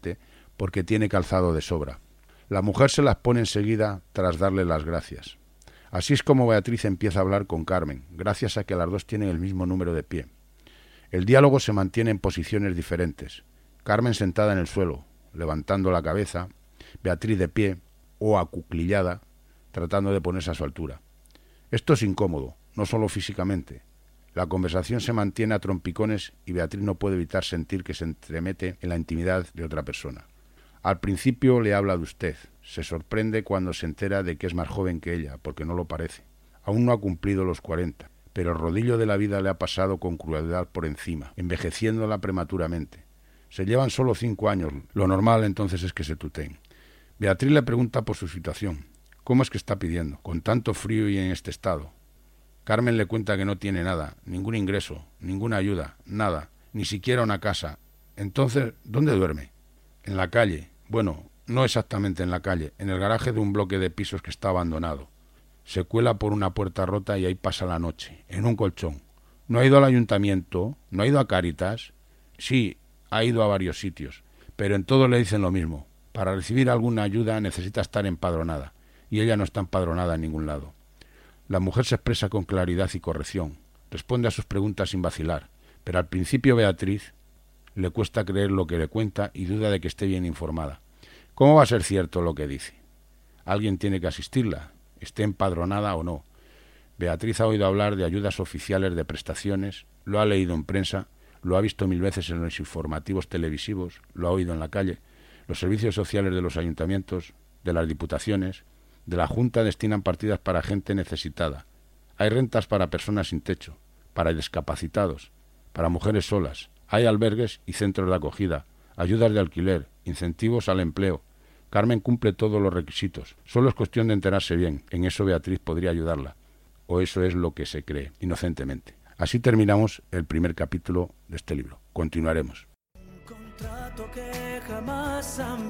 Speaker 15: porque tiene calzado de sobra. La mujer se las pone enseguida tras darle las gracias. Así es como Beatriz empieza a hablar con Carmen, gracias a que las dos tienen el mismo número de pie. El diálogo se mantiene en posiciones diferentes. Carmen sentada en el suelo, levantando la cabeza, Beatriz de pie o acuclillada, tratando de ponerse a su altura. Esto es incómodo, no solo físicamente. La conversación se mantiene a trompicones y Beatriz no puede evitar sentir que se entremete en la intimidad de otra persona. Al principio le habla de usted. Se sorprende cuando se entera de que es más joven que ella, porque no lo parece. Aún no ha cumplido los 40, pero el rodillo de la vida le ha pasado con crueldad por encima, envejeciéndola prematuramente. Se llevan solo 5 años, lo normal entonces es que se tuteen. Beatriz le pregunta por su situación. ¿Cómo es que está pidiendo, con tanto frío y en este estado? Carmen le cuenta que no tiene nada, ningún ingreso, ninguna ayuda, nada, ni siquiera una casa. Entonces, ¿dónde duerme? En la calle. Bueno, no exactamente en la calle, en el garaje de un bloque de pisos que está abandonado. Se cuela por una puerta rota y ahí pasa la noche, en un colchón. ¿No ha ido al ayuntamiento? ¿No ha ido a Cáritas? Sí, ha ido a varios sitios, pero en todos le dicen lo mismo. Para recibir alguna ayuda necesita estar empadronada, y ella no está empadronada en ningún lado. La mujer se expresa con claridad y corrección, responde a sus preguntas sin vacilar, pero al principio Beatriz le cuesta creer lo que le cuenta y duda de que esté bien informada. ¿Cómo va a ser cierto lo que dice? Alguien tiene que asistirla, esté empadronada o no. Beatriz ha oído hablar de ayudas oficiales, de prestaciones, lo ha leído en prensa, lo ha visto 1000 veces en los informativos televisivos, lo ha oído en la calle. Los servicios sociales de los ayuntamientos, de las diputaciones, de la Junta destinan partidas para gente necesitada. Hay rentas para personas sin techo, para discapacitados, para mujeres solas. Hay albergues y centros de acogida, ayudas de alquiler, incentivos al empleo. Carmen cumple todos los requisitos. Solo es cuestión de enterarse bien. En eso Beatriz podría ayudarla. O eso es lo que se cree, inocentemente. Así terminamos el primer capítulo de este libro. Continuaremos.
Speaker 14: Contrato que jamás han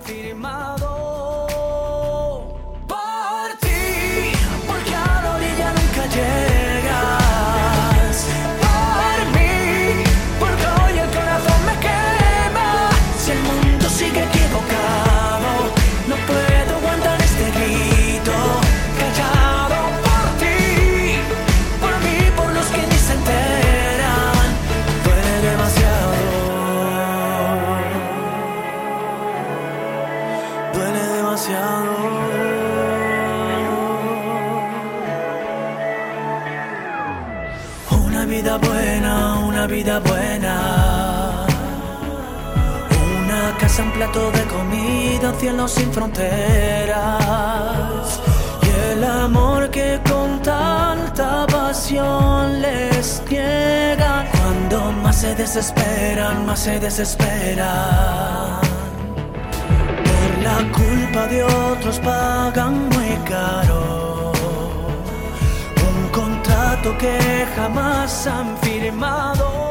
Speaker 14: firmado por ti, porque a la orilla nunca llegas. Por mí, porque hoy el corazón me quema. Si el mundo sigue equivocado, no puedo aguantar este grito. Callado por ti, por mí, por los que ni se enteran. Duele demasiado. Duele demasiado. Una vida buena, una vida buena. Una casa, un plato de comida, un cielo sin fronteras. Y el amor que con tanta pasión les niega. Cuando más se desesperan, más se desesperan. Por la culpa de otros pagan muy caro un contrato que jamás han firmado.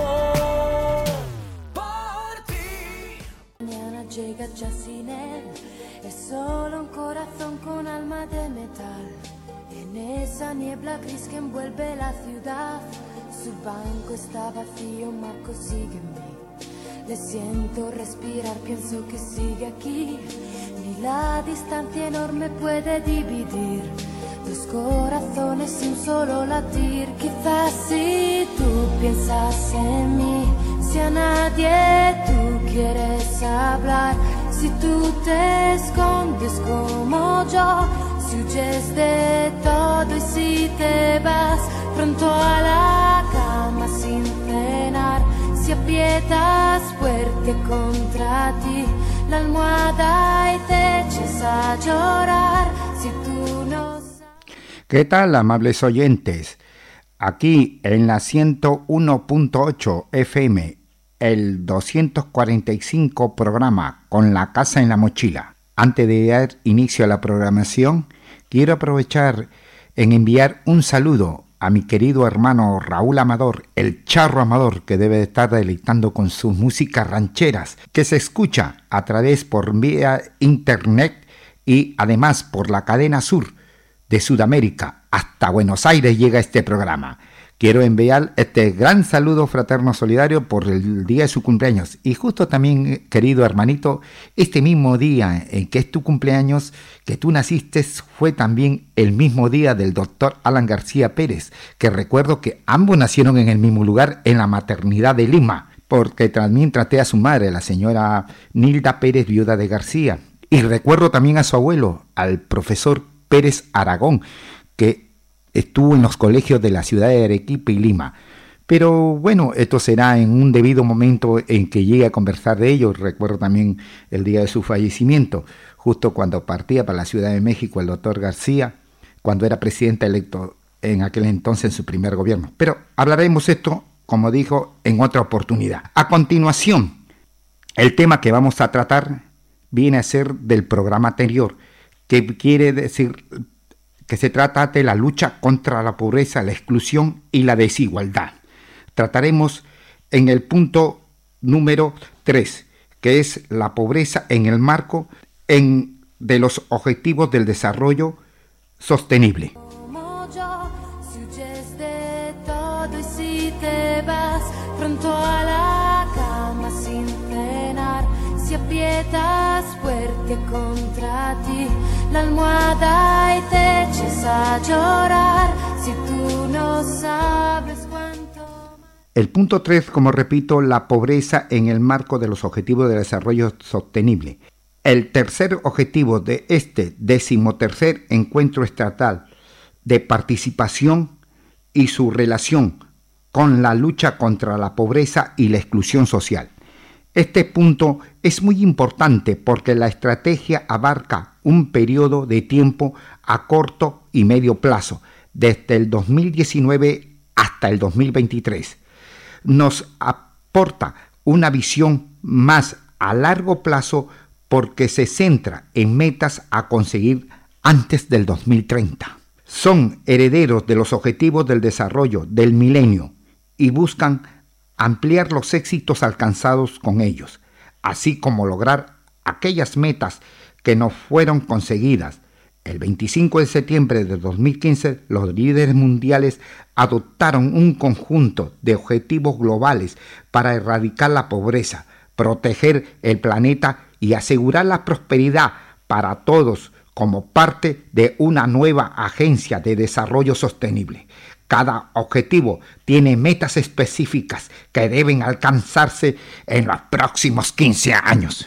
Speaker 16: Mañana llega ya sin él, es solo un corazón con alma de metal. En esa niebla gris que envuelve la ciudad, su banco está vacío, Marco sigue en mí. Le siento respirar, pienso que sigue aquí. Ni la distancia enorme puede dividir dos corazones y un solo latir. Quizás si tú piensas en mí, si a nadie tú quieres hablar, si tú te escondes como yo, si huyes de todo y si te vas pronto a la cama sin cenar, si aprietas fuerte contra ti la almohada y te eches a llorar, si tú no...
Speaker 17: ¿Qué tal, amables oyentes? Aquí en la 101.8 FM, el 245 programa Con la Casa en la Mochila. Antes de dar inicio a la programación, quiero aprovechar en enviar un saludo a mi querido hermano Raúl Amador, el Charro Amador, que debe de estar deleitando con sus músicas rancheras, que se escucha a través por vía internet y además por la cadena sur de Sudamérica. Hasta Buenos Aires llega este programa. quiero enviar este gran saludo fraterno solidario por el día de su cumpleaños. Y justo también, querido hermanito, este mismo día en que es tu cumpleaños, que tú naciste, fue también el mismo día del doctor Alan García Pérez, que recuerdo que ambos nacieron en el mismo lugar, en la maternidad de Lima, porque también traté a su madre, la señora Nilda Pérez, viuda de García. Y recuerdo también a su abuelo, al profesor Pérez Aragón, que estuvo en los colegios de la ciudad de Arequipa y Lima. Pero bueno, esto será en un debido momento en que llegue a conversar de ello. Recuerdo también el día de su fallecimiento, justo cuando partía para la Ciudad de México el doctor García, cuando era presidente electo en aquel entonces en su primer gobierno. Pero hablaremos esto, como dijo, en otra oportunidad. A continuación, el tema que vamos a tratar viene a ser del programa anterior, que quiere decir que se trata de la lucha contra la pobreza, la exclusión y la desigualdad. Trataremos en el punto número 3, que es la pobreza en el marco de los Objetivos del Desarrollo Sostenible.
Speaker 16: Como yo, si huyes de todo y si te vas pronto a la cama sin cenar, si aprietas fuerte contra ti la almohada y te eches a llorar, si tú no sabes cuánto.
Speaker 17: El punto 3, como repito, la pobreza en el marco de los Objetivos de Desarrollo Sostenible. El tercer objetivo de este 13º Encuentro Estatal de Participación y su relación con la lucha contra la pobreza y la exclusión social. Este punto es muy importante porque la estrategia abarca un periodo de tiempo a corto y medio plazo, desde el 2019 hasta el 2023. Nos aporta una visión más a largo plazo porque se centra en metas a conseguir antes del 2030. Son herederos de los Objetivos del Desarrollo del Milenio y buscan ampliar los éxitos alcanzados con ellos, así como lograr aquellas metas que no fueron conseguidas. El 25 de septiembre de 2015, los líderes mundiales adoptaron un conjunto de objetivos globales para erradicar la pobreza, proteger el planeta y asegurar la prosperidad para todos como parte de una nueva agencia de desarrollo sostenible. Cada objetivo tiene metas específicas que deben alcanzarse en los próximos 15 años.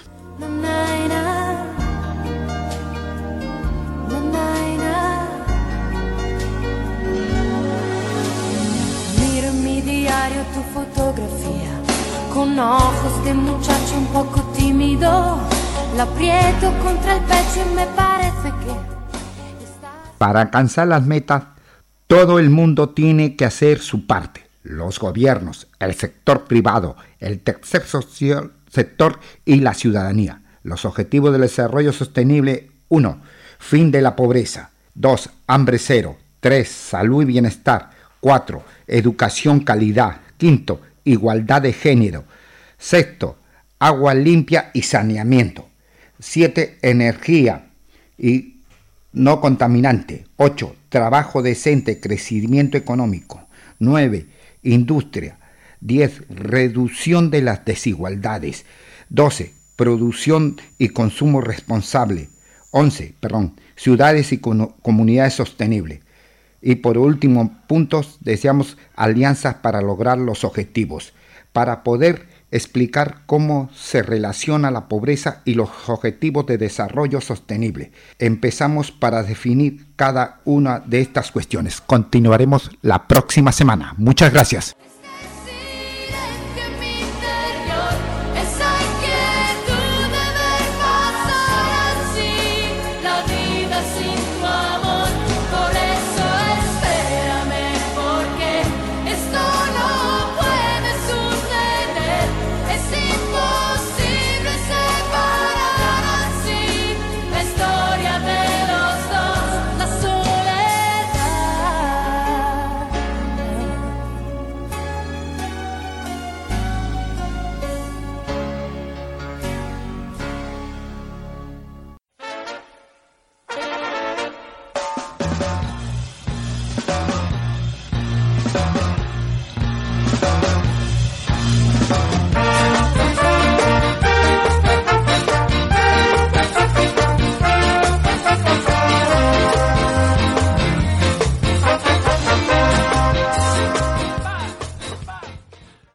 Speaker 16: Miro en mi diario tu fotografía, con ojos de muchacho un poco tímido. La aprieto contra el pecho y me parece que...
Speaker 17: Para alcanzar las metas, todo el mundo tiene que hacer su parte. Los gobiernos, el sector privado, el tercer sector y la ciudadanía. Los Objetivos del Desarrollo Sostenible: 1. Fin de la pobreza. 2. Hambre cero. 3. Salud y bienestar. 4. Educación calidad. 5. Igualdad de género. 6. Agua limpia y saneamiento. 7. Energía y no contaminante. 8. Trabajo decente, crecimiento económico. 9. Industria. 10. Reducción de las desigualdades. 12. Producción y consumo responsable. 11. Ciudades y comunidades sostenibles. Y por último, puntos, deseamos alianzas para lograr los objetivos, para poder explicar cómo se relaciona la pobreza y los objetivos de desarrollo sostenible. Empezamos para definir cada una de estas cuestiones. Continuaremos la próxima semana. Muchas gracias.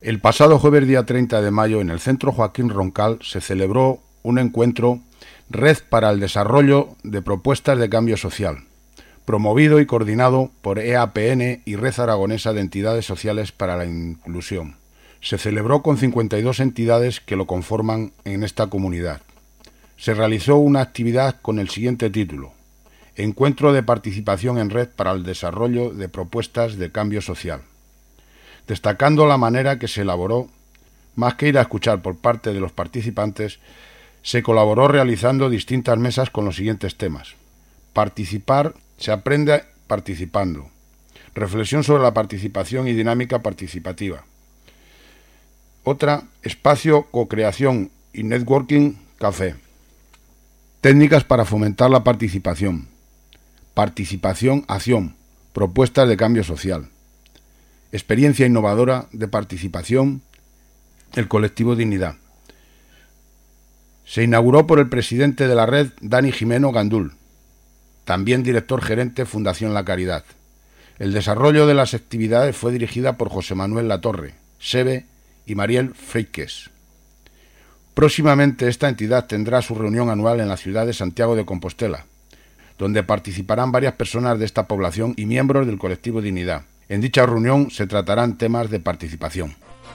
Speaker 15: El pasado jueves día 30 de mayo en el Centro Joaquín Roncal se celebró un encuentro Red para el Desarrollo de Propuestas de Cambio Social, promovido y coordinado por EAPN y Red Aragonesa de Entidades Sociales para la Inclusión. Se celebró con 52 entidades que lo conforman en esta comunidad. Se realizó una actividad con el siguiente título: Encuentro de participación en red para el desarrollo de propuestas de cambio social, destacando la manera que se elaboró. Más que ir a escuchar por parte de los participantes, se colaboró realizando distintas mesas con los siguientes temas: participar se aprende participando, reflexión sobre la participación y dinámica participativa. Otra, espacio, co-creación y networking, café. Técnicas para fomentar la participación. Participación, acción, propuestas de cambio social. Experiencia innovadora de participación, el colectivo Dignidad. Se inauguró por el presidente de la red, Dani Jimeno Gandul, también director gerente Fundación La Caridad. El desarrollo de las actividades fue dirigida por José Manuel Latorre, Sebe y Mariel Freiques. Próximamente esta entidad tendrá su reunión anual en la ciudad de Santiago de Compostela, donde participarán varias personas de esta población y miembros del colectivo Dignidad. En dicha reunión se tratarán temas de participación.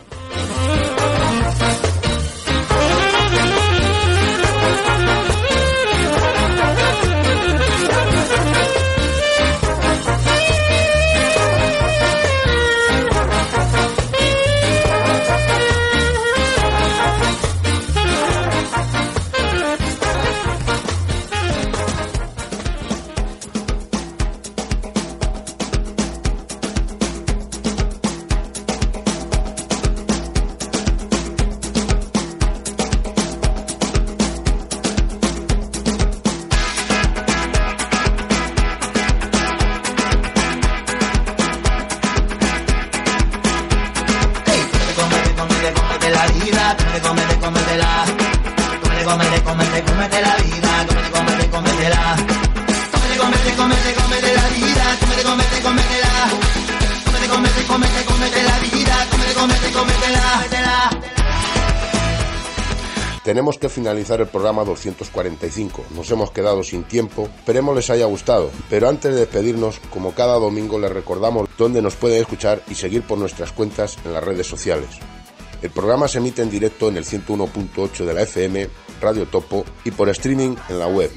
Speaker 4: Tenemos que finalizar el programa 245. Nos hemos quedado sin tiempo. Esperemos les haya gustado. Pero antes de despedirnos, como cada domingo, les recordamos dónde nos pueden escuchar y seguir por nuestras cuentas en las redes sociales. El programa se emite en directo en el 101.8 de la FM, Radio Topo, y por streaming en la web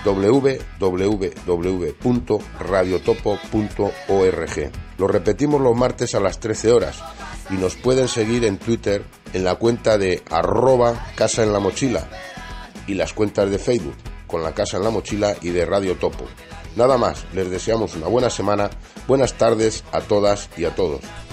Speaker 4: www.radiotopo.org. Lo repetimos los martes a las 13 horas y nos pueden seguir en Twitter en la cuenta de @Casa en la Mochila y las cuentas de Facebook con La Casa en la Mochila y de Radio Topo. Nada más, les deseamos una buena semana, buenas tardes a todas y a todos.